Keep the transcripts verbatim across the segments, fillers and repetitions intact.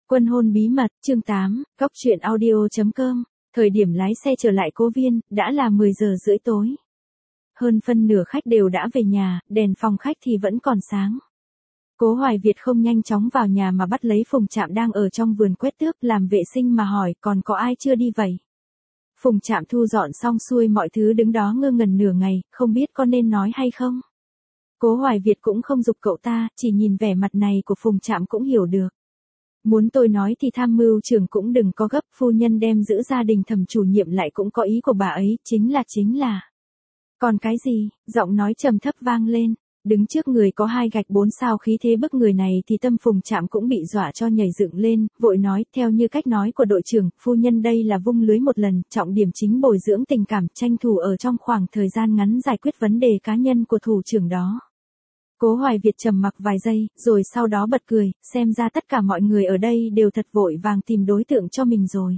Quân hôn bí mật, chương tám, góc truyện audio chấm com. Thời điểm lái xe trở lại Cố Viên, đã là mười giờ rưỡi tối. Hơn phân nửa khách đều đã về nhà, đèn phòng khách thì vẫn còn sáng. Cố Hoài Việt không nhanh chóng vào nhà mà bắt lấy Phùng Trạm đang ở trong vườn quét tước làm vệ sinh mà hỏi còn có ai chưa đi vậy. Phùng Trạm thu dọn xong xuôi mọi thứ đứng đó ngơ ngẩn nửa ngày, không biết có nên nói hay không. Cố Hoài Việt cũng không giục cậu ta, chỉ nhìn vẻ mặt này của Phùng Trạm cũng hiểu được. Muốn tôi nói thì tham mưu trưởng cũng đừng có gấp, phu nhân đem giữ gia đình Thẩm chủ nhiệm lại cũng có ý của bà ấy, chính là chính là. Còn cái gì, giọng nói trầm thấp vang lên, đứng trước người có hai gạch bốn sao khí thế bức người này thì tâm Phùng Trạm cũng bị dọa cho nhảy dựng lên, vội nói, theo như cách nói của đội trưởng, phu nhân đây là vung lưới một lần, trọng điểm chính bồi dưỡng tình cảm, tranh thủ ở trong khoảng thời gian ngắn giải quyết vấn đề cá nhân của thủ trưởng đó. Cố Hoài Việt trầm mặc vài giây, rồi sau đó bật cười, xem ra tất cả mọi người ở đây đều thật vội vàng tìm đối tượng cho mình rồi.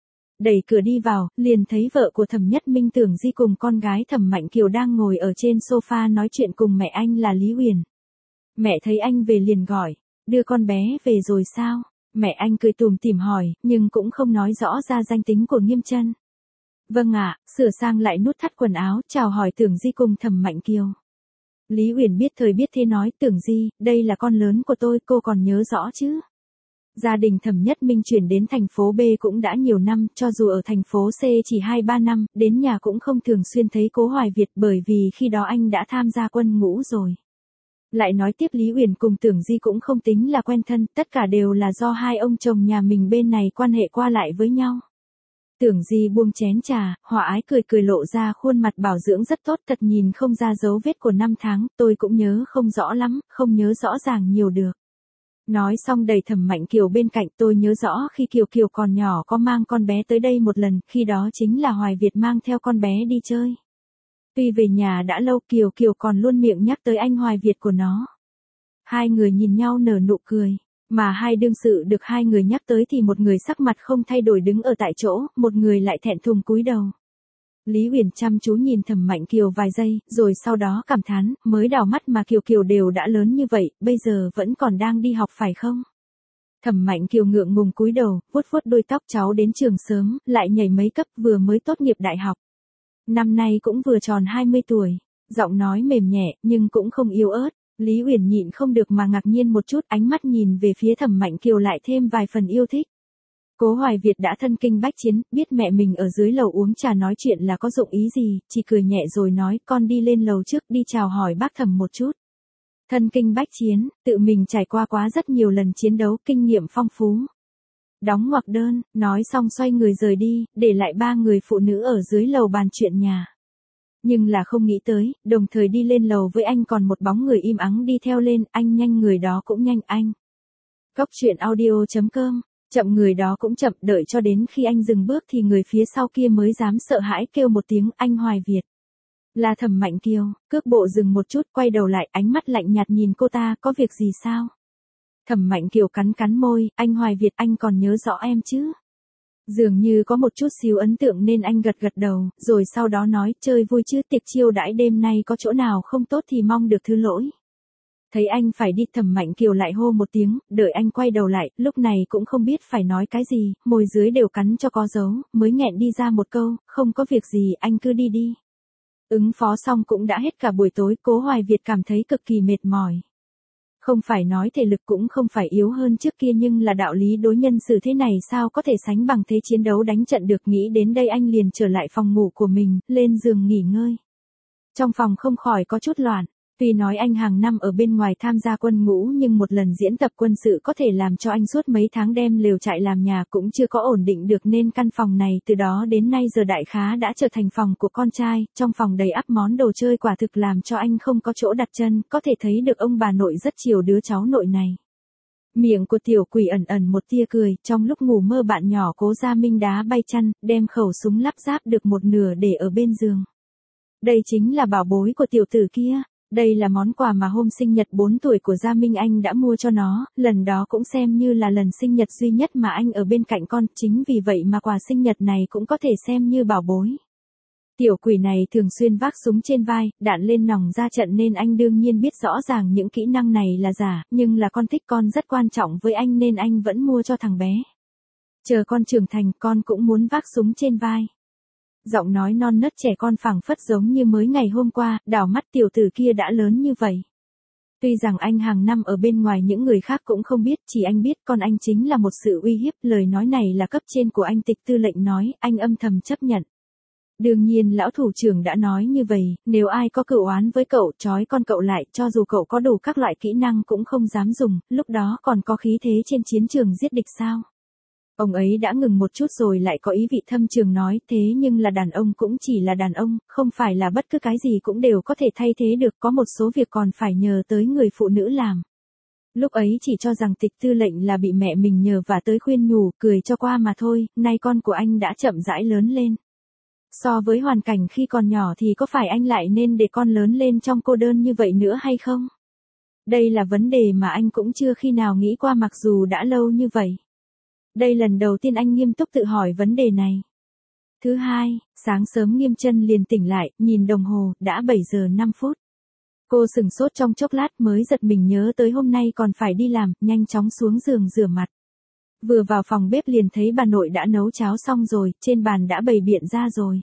Đẩy cửa đi vào, liền thấy vợ của Thẩm Nhất Minh Tưởng Di cùng con gái Thẩm Mạnh Kiều đang ngồi ở trên sofa nói chuyện cùng mẹ anh là Lý Huyền. Mẹ thấy anh về liền gọi, đưa con bé về rồi sao? Mẹ anh cười tủm tỉm hỏi, nhưng cũng không nói rõ ra danh tính của Nghiêm Chân. Vâng ạ, sửa sang lại nút thắt quần áo, chào hỏi Tưởng Di cùng Thẩm Mạnh Kiều. Lý Huyền biết thời biết thế nói, Tưởng Di, đây là con lớn của tôi, cô còn nhớ rõ chứ? Gia đình Thẩm Nhất Minh chuyển đến thành phố B cũng đã nhiều năm, cho dù ở thành phố C chỉ hai ba năm, đến nhà cũng không thường xuyên thấy Cố Hoài Việt bởi vì khi đó anh đã tham gia quân ngũ rồi. Lại nói tiếp Lý Huyền cùng Tưởng Di cũng không tính là quen thân, tất cả đều là do hai ông chồng nhà mình bên này quan hệ qua lại với nhau. Tưởng Di buông chén trà, hòa ái cười cười lộ ra khuôn mặt bảo dưỡng rất tốt, thật nhìn không ra dấu vết của năm tháng, tôi cũng nhớ không rõ lắm, không nhớ rõ ràng nhiều được. Nói xong đầy Thẩm Mạnh Kiều bên cạnh, tôi nhớ rõ khi Kiều Kiều còn nhỏ có mang con bé tới đây một lần, khi đó chính là Hoài Việt mang theo con bé đi chơi. Tuy về nhà đã lâu Kiều Kiều còn luôn miệng nhắc tới anh Hoài Việt của nó. Hai người nhìn nhau nở nụ cười. Mà hai đương sự được hai người nhắc tới thì một người sắc mặt không thay đổi đứng ở tại chỗ, một người lại thẹn thùng cúi đầu. Lý Huyền chăm chú nhìn Thẩm Mạnh Kiều vài giây, rồi sau đó cảm thán, mới đào mắt mà Kiều Kiều đều đã lớn như vậy, bây giờ vẫn còn đang đi học phải không? Thẩm Mạnh Kiều ngượng ngùng cúi đầu, vuốt vuốt đuôi tóc, cháu đến trường sớm, lại nhảy mấy cấp, vừa mới tốt nghiệp đại học. Năm nay cũng vừa tròn hai mươi tuổi, giọng nói mềm nhẹ, nhưng cũng không yếu ớt. Lý Huyền nhịn không được mà ngạc nhiên một chút, ánh mắt nhìn về phía Thẩm Mạnh Kiều lại thêm vài phần yêu thích. Cố Hoài Việt đã thân kinh bách chiến, biết mẹ mình ở dưới lầu uống trà nói chuyện là có dụng ý gì, chỉ cười nhẹ rồi nói, con đi lên lầu trước đi chào hỏi bác Thẩm một chút. Thân kinh bách chiến, tự mình trải qua quá rất nhiều lần chiến đấu, kinh nghiệm phong phú. Đóng ngoặc đơn, nói xong xoay người rời đi, để lại ba người phụ nữ ở dưới lầu bàn chuyện nhà. Nhưng là không nghĩ tới, đồng thời đi lên lầu với anh còn một bóng người im ắng đi theo lên, anh nhanh người đó cũng nhanh anh. Góc truyện audio chấm com, chậm người đó cũng chậm, đợi cho đến khi anh dừng bước thì người phía sau kia mới dám sợ hãi kêu một tiếng, anh Hoài Việt. Là Thẩm Mạnh Kiều, cước bộ dừng một chút, quay đầu lại, ánh mắt lạnh nhạt nhìn cô ta, có việc gì sao? Thẩm Mạnh Kiều cắn cắn môi, anh Hoài Việt, anh còn nhớ rõ em chứ? Dường như có một chút xíu ấn tượng nên anh gật gật đầu, rồi sau đó nói, chơi vui chứ, tiệc chiêu đãi đêm nay có chỗ nào không tốt thì mong được thứ lỗi. Thấy anh phải đi, Thẩm Mạnh Kiều lại hô một tiếng, đợi anh quay đầu lại, lúc này cũng không biết phải nói cái gì, môi dưới đều cắn cho có dấu, mới nghẹn đi ra một câu, không có việc gì, anh cứ đi đi. Ứng phó xong cũng đã hết cả buổi tối, Cố Hoài Việt cảm thấy cực kỳ mệt mỏi. Không phải nói thể lực cũng không phải yếu hơn trước kia nhưng là đạo lý đối nhân xử thế này sao có thể sánh bằng thế chiến đấu đánh trận được, nghĩ đến đây anh liền trở lại phòng ngủ của mình, lên giường nghỉ ngơi. Trong phòng không khỏi có chút loạn, tuy nói anh hàng năm ở bên ngoài tham gia quân ngũ nhưng một lần diễn tập quân sự có thể làm cho anh suốt mấy tháng đem lều trại làm nhà cũng chưa có ổn định được nên căn phòng này từ đó đến nay giờ đại khá đã trở thành phòng của con trai, trong phòng đầy ắp món đồ chơi quả thực làm cho anh không có chỗ đặt chân, có thể thấy được ông bà nội rất chiều đứa cháu nội này. Miệng của tiểu quỷ ẩn ẩn một tia cười, trong lúc ngủ mơ bạn nhỏ Cố Gia Minh đá bay chăn, đem khẩu súng lắp ráp được một nửa để ở bên giường. Đây chính là bảo bối của tiểu tử kia. Đây là món quà mà hôm sinh nhật bốn tuổi của Gia Minh Anh đã mua cho nó, lần đó cũng xem như là lần sinh nhật duy nhất mà anh ở bên cạnh con, chính vì vậy mà quà sinh nhật này cũng có thể xem như bảo bối. Tiểu quỷ này thường xuyên vác súng trên vai, đạn lên nòng ra trận nên anh đương nhiên biết rõ ràng những kỹ năng này là giả, nhưng là con thích con rất quan trọng với anh nên anh vẫn mua cho thằng bé. Chờ con trưởng thành con cũng muốn vác súng trên vai. Giọng nói non nớt trẻ con phảng phất giống như mới ngày hôm qua, đảo mắt tiểu tử kia đã lớn như vậy. Tuy rằng anh hàng năm ở bên ngoài những người khác cũng không biết, chỉ anh biết con anh chính là một sự uy hiếp, lời nói này là cấp trên của anh Tịch Tư lệnh nói, anh âm thầm chấp nhận. Đương nhiên lão thủ trưởng đã nói như vậy, nếu ai có cựu oán với cậu, trói con cậu lại, cho dù cậu có đủ các loại kỹ năng cũng không dám dùng, lúc đó còn có khí thế trên chiến trường giết địch sao? Ông ấy đã ngừng một chút rồi lại có ý vị thâm trường nói, thế nhưng là đàn ông cũng chỉ là đàn ông, không phải là bất cứ cái gì cũng đều có thể thay thế được, có một số việc còn phải nhờ tới người phụ nữ làm. Lúc ấy chỉ cho rằng Tịch Tư lệnh là bị mẹ mình nhờ và tới khuyên nhủ, cười cho qua mà thôi, nay con của anh đã chậm rãi lớn lên. So với hoàn cảnh khi còn nhỏ thì có phải anh lại nên để con lớn lên trong cô đơn như vậy nữa hay không? Đây là vấn đề mà anh cũng chưa khi nào nghĩ qua mặc dù đã lâu như vậy. Đây lần đầu tiên anh nghiêm túc tự hỏi vấn đề này. Thứ hai, sáng sớm Nghiêm Chân liền tỉnh lại, nhìn đồng hồ, đã bảy giờ năm phút. Cô sửng sốt trong chốc lát mới giật mình nhớ tới hôm nay còn phải đi làm, nhanh chóng xuống giường rửa mặt. Vừa vào phòng bếp liền thấy bà nội đã nấu cháo xong rồi, trên bàn đã bày biện ra rồi.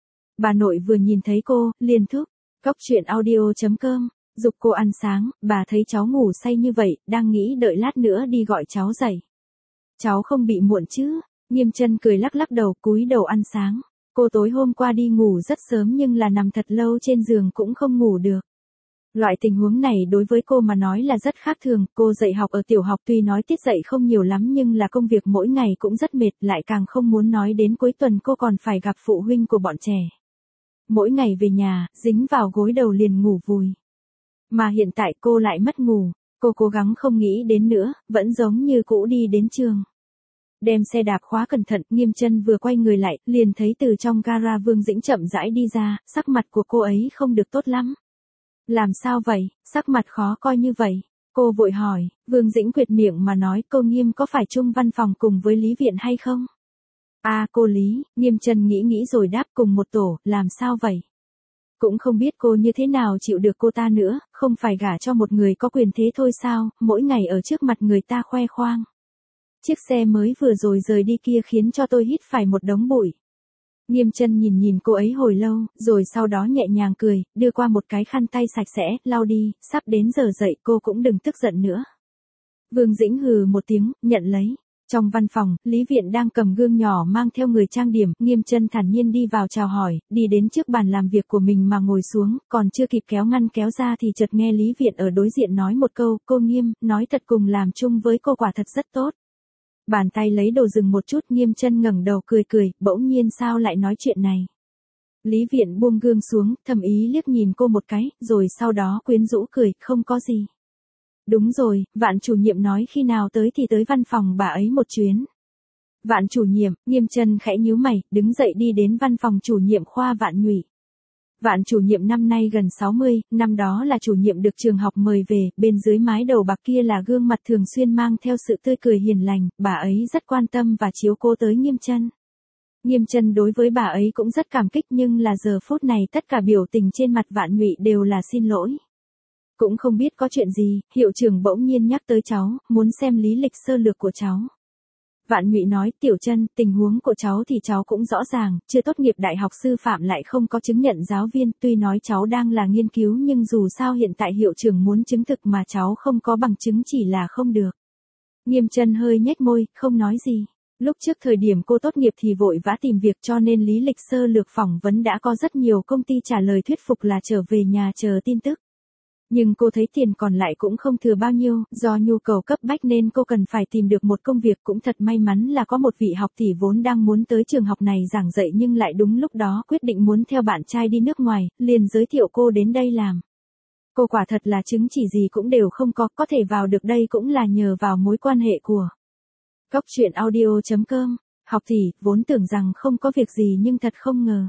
Bà nội vừa nhìn thấy cô, liền thúc, cóc truyện audio chấm com, giục cô ăn sáng, bà thấy cháu ngủ say như vậy, đang nghĩ đợi lát nữa đi gọi cháu dậy. Cháu không bị muộn chứ? Nghiêm Chân cười lắc lắc đầu, cúi đầu ăn sáng. Cô tối hôm qua đi ngủ rất sớm nhưng là nằm thật lâu trên giường cũng không ngủ được. Loại tình huống này đối với cô mà nói là rất khác thường, cô dạy học ở tiểu học tuy nói tiết dạy không nhiều lắm nhưng là công việc mỗi ngày cũng rất mệt, lại càng không muốn nói đến cuối tuần cô còn phải gặp phụ huynh của bọn trẻ. Mỗi ngày về nhà, dính vào gối đầu liền ngủ vùi. Mà hiện tại cô lại mất ngủ, cô cố gắng không nghĩ đến nữa, vẫn giống như cũ đi đến trường. Đem xe đạp khóa cẩn thận, Nghiêm Chân vừa quay người lại, liền thấy từ trong gara Vương Dĩnh chậm rãi đi ra, sắc mặt của cô ấy không được tốt lắm. Làm sao vậy, sắc mặt khó coi như vậy? Cô vội hỏi, Vương Dĩnh quệt miệng mà nói, cô Nghiêm có phải chung văn phòng cùng với Lý Viện hay không? À cô Lý, Nghiêm Chân nghĩ nghĩ rồi đáp, cùng một tổ, làm sao vậy? Cũng không biết cô như thế nào chịu được cô ta nữa, không phải gả cho một người có quyền thế thôi sao, mỗi ngày ở trước mặt người ta khoe khoang. Chiếc xe mới vừa rồi rời đi kia khiến cho tôi hít phải một đống bụi. Nghiêm Chân nhìn nhìn cô ấy hồi lâu, rồi sau đó nhẹ nhàng cười, đưa qua một cái khăn tay sạch sẽ, lau đi, sắp đến giờ dậy cô cũng đừng tức giận nữa. Vương Dĩnh hừ một tiếng, nhận lấy. Trong văn phòng, Lý Viện đang cầm gương nhỏ mang theo người trang điểm, Nghiêm Chân thản nhiên đi vào chào hỏi, đi đến trước bàn làm việc của mình mà ngồi xuống, còn chưa kịp kéo ngăn kéo ra thì chợt nghe Lý Viện ở đối diện nói một câu, cô Nghiêm, nói thật cùng làm chung với cô quả thật rất tốt. Bàn tay lấy đồ dừng một chút, Nghiêm Chân ngẩng đầu cười cười, bỗng nhiên sao lại nói chuyện này. Lý Viện buông gương xuống, thầm ý liếc nhìn cô một cái, rồi sau đó quyến rũ cười, không có gì. Đúng rồi, Vạn chủ nhiệm nói khi nào tới thì tới văn phòng bà ấy một chuyến. Vạn chủ nhiệm, Nghiêm Chân khẽ nhíu mày, đứng dậy đi đến văn phòng chủ nhiệm khoa Vạn Nhụy. Vạn chủ nhiệm năm nay gần sáu mươi, năm đó là chủ nhiệm được trường học mời về, bên dưới mái đầu bạc kia là gương mặt thường xuyên mang theo sự tươi cười hiền lành, bà ấy rất quan tâm và chiếu cố tới Nghiêm Chân. Nghiêm Chân đối với bà ấy cũng rất cảm kích nhưng là giờ phút này tất cả biểu tình trên mặt Vạn Nhụy đều là xin lỗi. Cũng không biết có chuyện gì, hiệu trưởng bỗng nhiên nhắc tới cháu, muốn xem lý lịch sơ lược của cháu. Vạn Nhụy nói, Tiểu Chân, tình huống của cháu thì cháu cũng rõ ràng, chưa tốt nghiệp đại học sư phạm lại không có chứng nhận giáo viên, tuy nói cháu đang là nghiên cứu nhưng dù sao hiện tại hiệu trưởng muốn chứng thực mà cháu không có bằng chứng chỉ là không được. Nghiêm Chân hơi nhếch môi, không nói gì. Lúc trước thời điểm cô tốt nghiệp thì vội vã tìm việc cho nên lý lịch sơ lược phỏng vấn đã có rất nhiều công ty trả lời thuyết phục là trở về nhà chờ tin tức. Nhưng cô thấy tiền còn lại cũng không thừa bao nhiêu, do nhu cầu cấp bách nên cô cần phải tìm được một công việc, cũng thật may mắn là có một vị học tỷ vốn đang muốn tới trường học này giảng dạy nhưng lại đúng lúc đó quyết định muốn theo bạn trai đi nước ngoài, liền giới thiệu cô đến đây làm. Cô quả thật là chứng chỉ gì cũng đều không có, có thể vào được đây cũng là nhờ vào mối quan hệ của cóc truyện audio chấm com. Học tỷ, vốn tưởng rằng không có việc gì nhưng thật không ngờ.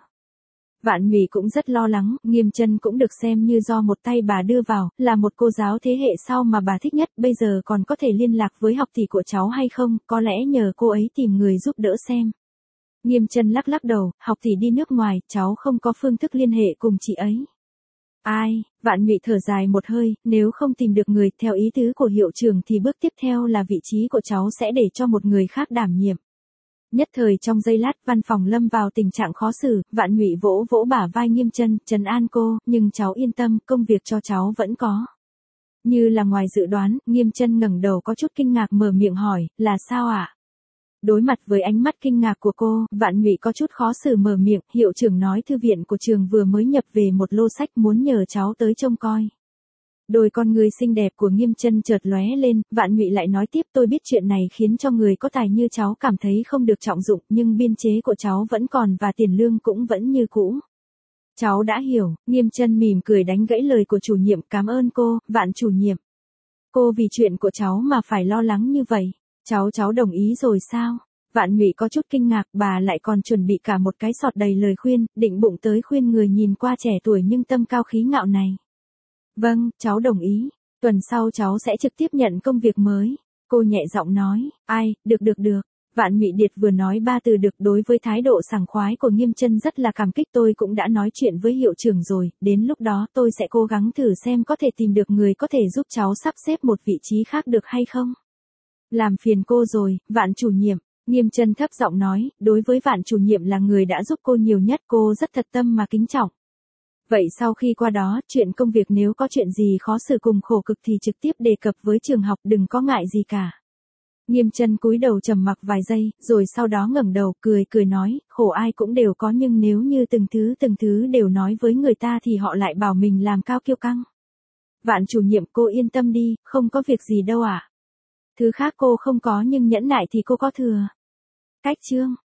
Vạn Nhụy cũng rất lo lắng, Nghiêm Chân cũng được xem như do một tay bà đưa vào, là một cô giáo thế hệ sau mà bà thích nhất, bây giờ còn có thể liên lạc với học tỷ của cháu hay không, có lẽ nhờ cô ấy tìm người giúp đỡ xem. Nghiêm Chân lắc lắc đầu, học tỷ đi nước ngoài, cháu không có phương thức liên hệ cùng chị ấy. Ai, Vạn Nhụy thở dài một hơi, nếu không tìm được người theo ý tứ của hiệu trưởng thì bước tiếp theo là vị trí của cháu sẽ để cho một người khác đảm nhiệm. Nhất thời trong giây lát văn phòng lâm vào tình trạng khó xử, Vạn Nhụy vỗ vỗ bả vai Nghiêm Chân, trấn an cô, nhưng cháu yên tâm, công việc cho cháu vẫn có. Như là ngoài dự đoán, Nghiêm Chân ngẩng đầu có chút kinh ngạc mở miệng hỏi, là sao ạ? À? Đối mặt với ánh mắt kinh ngạc của cô, Vạn Nhụy có chút khó xử mở miệng, hiệu trưởng nói thư viện của trường vừa mới nhập về một lô sách muốn nhờ cháu tới trông coi. Đôi con người xinh đẹp của Nghiêm Chân chợt lóe lên, Vạn Nhụy lại nói tiếp tôi biết chuyện này khiến cho người có tài như cháu cảm thấy không được trọng dụng, nhưng biên chế của cháu vẫn còn và tiền lương cũng vẫn như cũ. Cháu đã hiểu, Nghiêm Chân mỉm cười đánh gãy lời của chủ nhiệm, cảm ơn cô, Vạn chủ nhiệm. Cô vì chuyện của cháu mà phải lo lắng như vậy. Cháu cháu đồng ý rồi sao? Vạn Nhụy có chút kinh ngạc, bà lại còn chuẩn bị cả một cái sọt đầy lời khuyên, định bụng tới khuyên người nhìn qua trẻ tuổi nhưng tâm cao khí ngạo này. Vâng, cháu đồng ý. Tuần sau cháu sẽ trực tiếp nhận công việc mới. Cô nhẹ giọng nói, ai, được được được. Vạn Nhụy Điệt vừa nói ba từ được đối với thái độ sảng khoái của Nghiêm Chân rất là cảm kích tôi cũng đã nói chuyện với hiệu trưởng rồi, đến lúc đó tôi sẽ cố gắng thử xem có thể tìm được người có thể giúp cháu sắp xếp một vị trí khác được hay không. Làm phiền cô rồi, Vạn chủ nhiệm, Nghiêm Chân thấp giọng nói, đối với Vạn chủ nhiệm là người đã giúp cô nhiều nhất cô rất thật tâm mà kính trọng. Vậy sau khi qua đó, chuyện công việc nếu có chuyện gì khó xử cùng khổ cực thì trực tiếp đề cập với trường học đừng có ngại gì cả. Nghiêm Chân cúi đầu trầm mặc vài giây, rồi sau đó ngẩng đầu cười cười nói, khổ ai cũng đều có nhưng nếu như từng thứ từng thứ đều nói với người ta thì họ lại bảo mình làm cao kiêu căng. Vạn chủ nhiệm cô yên tâm đi, không có việc gì đâu ạ. À? Thứ khác cô không có nhưng nhẫn nại thì cô có thừa. Cách chương.